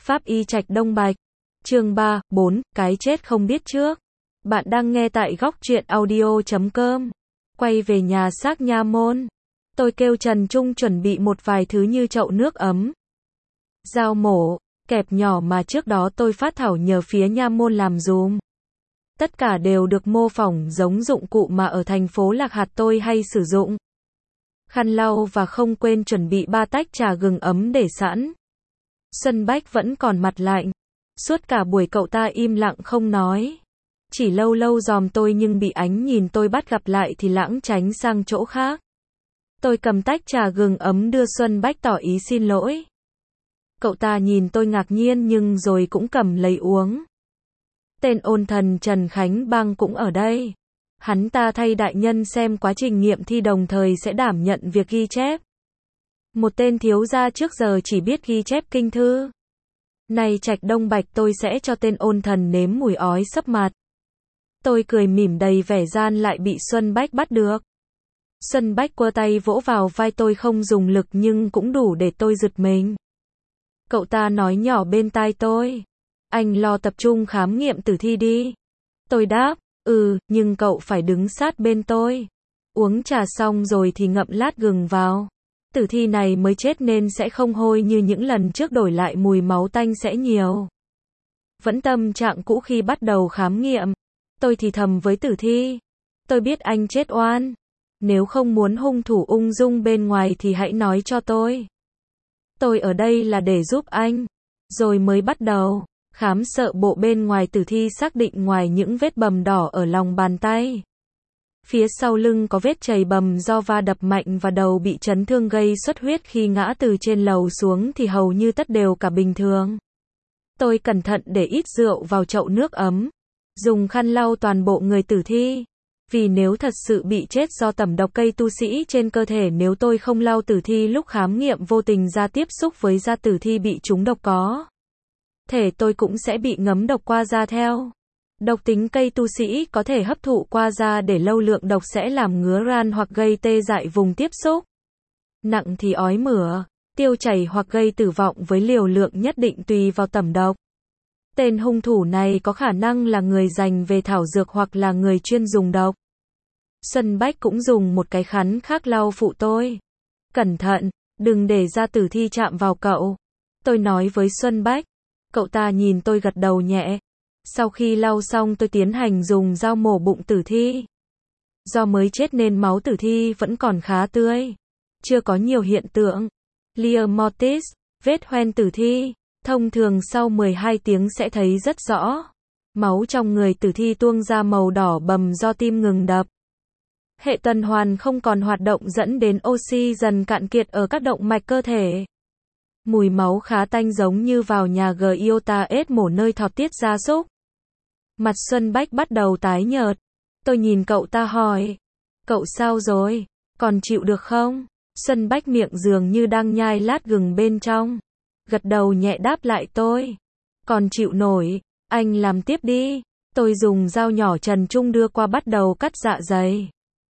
Pháp y Trạch Đông Bạch. Chương 3, 4, cái chết không biết trước. Bạn đang nghe tại góc truyện audio.com. Quay về nhà xác Nha Môn. Tôi kêu Trần Trung chuẩn bị một vài thứ như chậu nước ấm, dao mổ, kẹp nhỏ mà trước đó tôi phát thảo nhờ phía Nha Môn làm dùm. Tất cả đều được mô phỏng giống dụng cụ mà ở thành phố Lạc Hạt tôi hay sử dụng. Khăn lau và không quên chuẩn bị 3 tách trà gừng ấm để sẵn. Xuân Bách vẫn còn mặt lạnh. Suốt cả buổi cậu ta im lặng không nói. Chỉ lâu lâu dòm tôi nhưng bị ánh nhìn tôi bắt gặp lại thì lảng tránh sang chỗ khác. Tôi cầm tách trà gừng ấm đưa Xuân Bách tỏ ý xin lỗi. Cậu ta nhìn tôi ngạc nhiên nhưng rồi cũng cầm lấy uống. Tên ôn thần Trần Khánh Bang cũng ở đây. Hắn ta thay đại nhân xem quá trình nghiệm thi đồng thời sẽ đảm nhận việc ghi chép. Một tên thiếu gia trước giờ chỉ biết ghi chép kinh thư. Này Trạch Đông Bạch tôi sẽ cho tên ôn thần nếm mùi ói sấp mặt. Tôi cười mỉm đầy vẻ gian lại bị Xuân Bách bắt được. Xuân Bách quơ tay vỗ vào vai tôi không dùng lực nhưng cũng đủ để tôi giật mình. Cậu ta nói nhỏ bên tai tôi. Anh lo tập trung khám nghiệm tử thi đi. Tôi đáp, nhưng cậu phải đứng sát bên tôi. Uống trà xong rồi thì ngậm lát gừng vào. Tử thi này mới chết nên sẽ không hôi như những lần trước, đổi lại mùi máu tanh sẽ nhiều. Vẫn tâm trạng cũ khi bắt đầu khám nghiệm. Tôi thì thầm với tử thi. Tôi biết anh chết oan. Nếu không muốn hung thủ ung dung bên ngoài thì hãy nói cho tôi. Tôi ở đây là để giúp anh. Rồi mới bắt đầu khám sợ bộ bên ngoài tử thi, xác định ngoài những vết bầm đỏ ở lòng bàn tay, phía sau lưng có vết chảy bầm do va đập mạnh và đầu bị chấn thương gây xuất huyết khi ngã từ trên lầu xuống thì hầu như tất đều cả bình thường. Tôi cẩn thận để ít rượu vào chậu nước ấm, dùng khăn lau toàn bộ người tử thi. Vì nếu thật sự bị chết do tẩm độc cây tu sĩ trên cơ thể, nếu tôi không lau tử thi lúc khám nghiệm, vô tình ra tiếp xúc với da tử thi bị trúng độc, có thể tôi cũng sẽ bị ngấm độc qua da theo. Độc tính cây tu sĩ có thể hấp thụ qua da để lâu, lượng độc sẽ làm ngứa ran hoặc gây tê dại vùng tiếp xúc. Nặng thì ói mửa, tiêu chảy hoặc gây tử vong với liều lượng nhất định tùy vào tẩm độc. Tên hung thủ này có khả năng là người dành về thảo dược hoặc là người chuyên dùng độc. Xuân Bách cũng dùng một cái khăn khác lau phụ tôi. Cẩn thận, đừng để da tử thi chạm vào cậu. Tôi nói với Xuân Bách. Cậu ta nhìn tôi gật đầu nhẹ. Sau khi lau xong tôi tiến hành dùng dao mổ bụng tử thi. Do mới chết nên máu tử thi vẫn còn khá tươi. Chưa có nhiều hiện tượng Lia mortis, vết hoen tử thi. Thông thường sau 12 tiếng sẽ thấy rất rõ. Máu trong người tử thi tuôn ra màu đỏ bầm do tim ngừng đập. Hệ tuần hoàn không còn hoạt động dẫn đến oxy dần cạn kiệt ở các động mạch cơ thể. Mùi máu khá tanh giống như vào nhà Giota ết mổ nơi thọt tiết gia súc. Mặt Xuân Bách bắt đầu tái nhợt. Tôi nhìn cậu ta hỏi. Cậu sao rồi? Còn chịu được không? Xuân Bách miệng dường như đang nhai lát gừng bên trong. Gật đầu nhẹ đáp lại tôi. Còn chịu nổi, anh làm tiếp đi. Tôi dùng dao nhỏ Trần Trung đưa qua bắt đầu cắt dạ dày.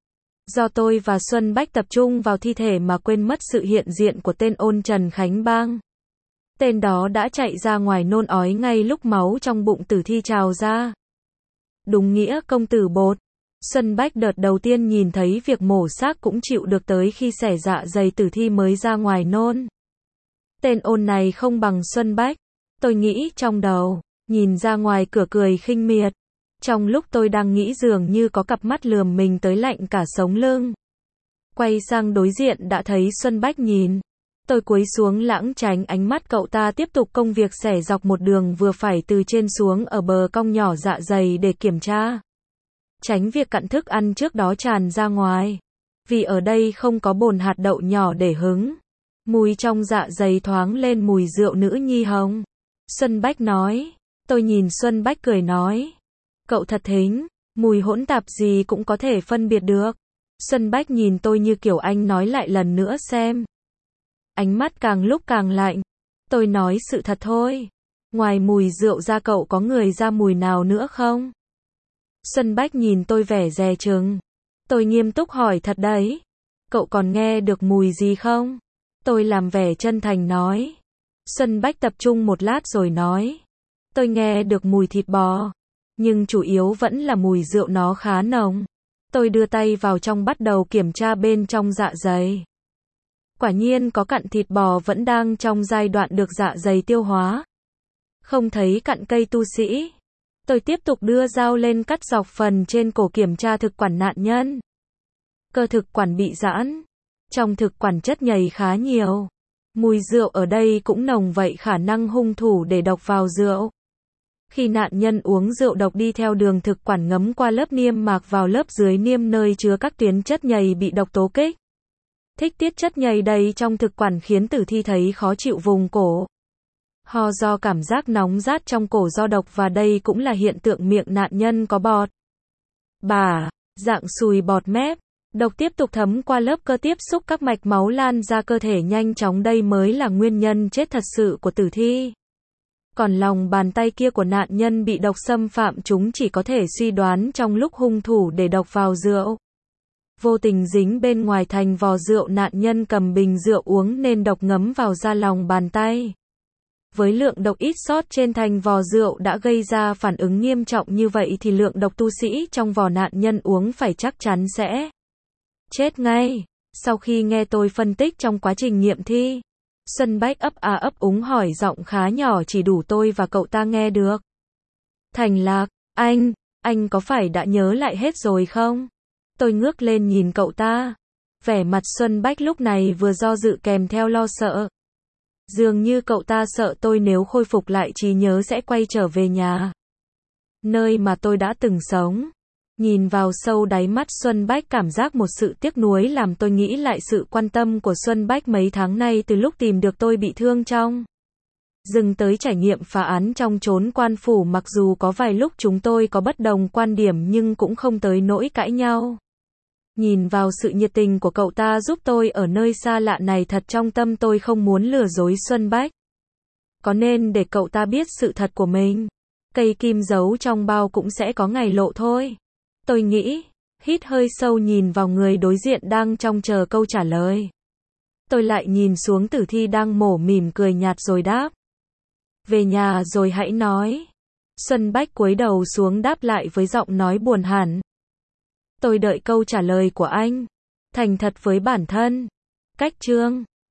Do tôi và Xuân Bách tập trung vào thi thể mà quên mất sự hiện diện của tên ôn Trần Khánh Bang. Tên đó đã chạy ra ngoài nôn ói ngay lúc máu trong bụng tử thi trào ra. Đúng nghĩa công tử bột. Xuân Bách đợt đầu tiên nhìn thấy việc mổ xác cũng chịu được, tới khi xẻ dạ dày tử thi mới ra ngoài nôn. Tên ôn này không bằng Xuân Bách. Tôi nghĩ trong đầu, nhìn ra ngoài cửa cười khinh miệt. Trong lúc tôi đang nghĩ dường như có cặp mắt lườm mình tới lạnh cả sống lưng. Quay sang đối diện đã thấy Xuân Bách nhìn. Tôi cúi xuống lảng tránh ánh mắt cậu ta, tiếp tục công việc xẻ dọc một đường vừa phải từ trên xuống ở bờ cong nhỏ dạ dày để kiểm tra. Tránh việc cặn thức ăn trước đó tràn ra ngoài. Vì ở đây không có bồn hạt đậu nhỏ để hứng. Mùi trong dạ dày thoáng lên mùi rượu nữ nhi hồng. Xuân Bách nói. Tôi nhìn Xuân Bách cười nói. Cậu thật thính, mùi hỗn tạp gì cũng có thể phân biệt được. Xuân Bách nhìn tôi như kiểu anh nói lại lần nữa xem. Ánh mắt càng lúc càng lạnh. Tôi nói sự thật thôi. Ngoài mùi rượu ra cậu có người ra mùi nào nữa không? Xuân Bách nhìn tôi vẻ dè chừng. Tôi nghiêm túc hỏi thật đấy. Cậu còn nghe được mùi gì không? Tôi làm vẻ chân thành nói. Xuân Bách tập trung một lát rồi nói. Tôi nghe được mùi thịt bò, nhưng chủ yếu vẫn là mùi rượu nó khá nồng. Tôi đưa tay vào trong bắt đầu kiểm tra bên trong dạ dày. Quả nhiên có cặn thịt bò vẫn đang trong giai đoạn được dạ dày tiêu hóa. Không thấy cặn cây tu sĩ. Tôi tiếp tục đưa dao lên cắt dọc phần trên cổ kiểm tra thực quản nạn nhân. Cơ thực quản bị giãn. Trong thực quản chất nhầy khá nhiều. Mùi rượu ở đây cũng nồng, vậy khả năng hung thủ để độc vào rượu. Khi nạn nhân uống rượu độc đi theo đường thực quản ngấm qua lớp niêm mạc vào lớp dưới niêm nơi chứa các tuyến chất nhầy bị độc tố kích. Thích tiết chất nhầy đầy trong thực quản khiến tử thi thấy khó chịu vùng cổ. Ho do cảm giác nóng rát trong cổ do độc, và đây cũng là hiện tượng miệng nạn nhân có bọt bả, dạng sùi bọt mép. Độc tiếp tục thấm qua lớp cơ tiếp xúc các mạch máu lan ra cơ thể nhanh chóng, đây mới là nguyên nhân chết thật sự của tử thi. Còn lòng bàn tay kia của nạn nhân bị độc xâm phạm, chúng chỉ có thể suy đoán trong lúc hung thủ để độc vào rượu. Vô tình dính bên ngoài thành vò rượu, nạn nhân cầm bình rượu uống nên độc ngấm vào da lòng bàn tay. Với lượng độc ít sót trên thành vò rượu đã gây ra phản ứng nghiêm trọng như vậy thì lượng độc tu sĩ trong vò nạn nhân uống phải chắc chắn sẽ chết ngay. Sau khi nghe tôi phân tích trong quá trình nghiệm thi, Xuân Bách ấp a ấp úng hỏi giọng khá nhỏ chỉ đủ tôi và cậu ta nghe được. Thành Lạc, anh có phải đã nhớ lại hết rồi không? Tôi ngước lên nhìn cậu ta. Vẻ mặt Xuân Bách lúc này vừa do dự kèm theo lo sợ. Dường như cậu ta sợ tôi nếu khôi phục lại trí nhớ sẽ quay trở về nhà, nơi mà tôi đã từng sống. Nhìn vào sâu đáy mắt Xuân Bách, cảm giác một sự tiếc nuối làm tôi nghĩ lại sự quan tâm của Xuân Bách mấy tháng nay từ lúc tìm được tôi bị thương trong rừng tới trải nghiệm phá án trong chốn quan phủ. Mặc dù có vài lúc chúng tôi có bất đồng quan điểm nhưng cũng không tới nỗi cãi nhau. Nhìn vào sự nhiệt tình của cậu ta giúp tôi ở nơi xa lạ này, thật trong tâm tôi không muốn lừa dối Xuân Bách. Có nên để cậu ta biết sự thật của mình? Cây kim giấu trong bao cũng sẽ có ngày lộ thôi. Tôi nghĩ, hít hơi sâu nhìn vào người đối diện đang trông chờ câu trả lời. Tôi lại nhìn xuống tử thi đang mổ, mỉm cười nhạt rồi đáp. Về nhà rồi hãy nói. Xuân Bách cúi đầu xuống đáp lại với giọng nói buồn hẳn. Tôi đợi câu trả lời của anh. Thành thật với bản thân. Cách chương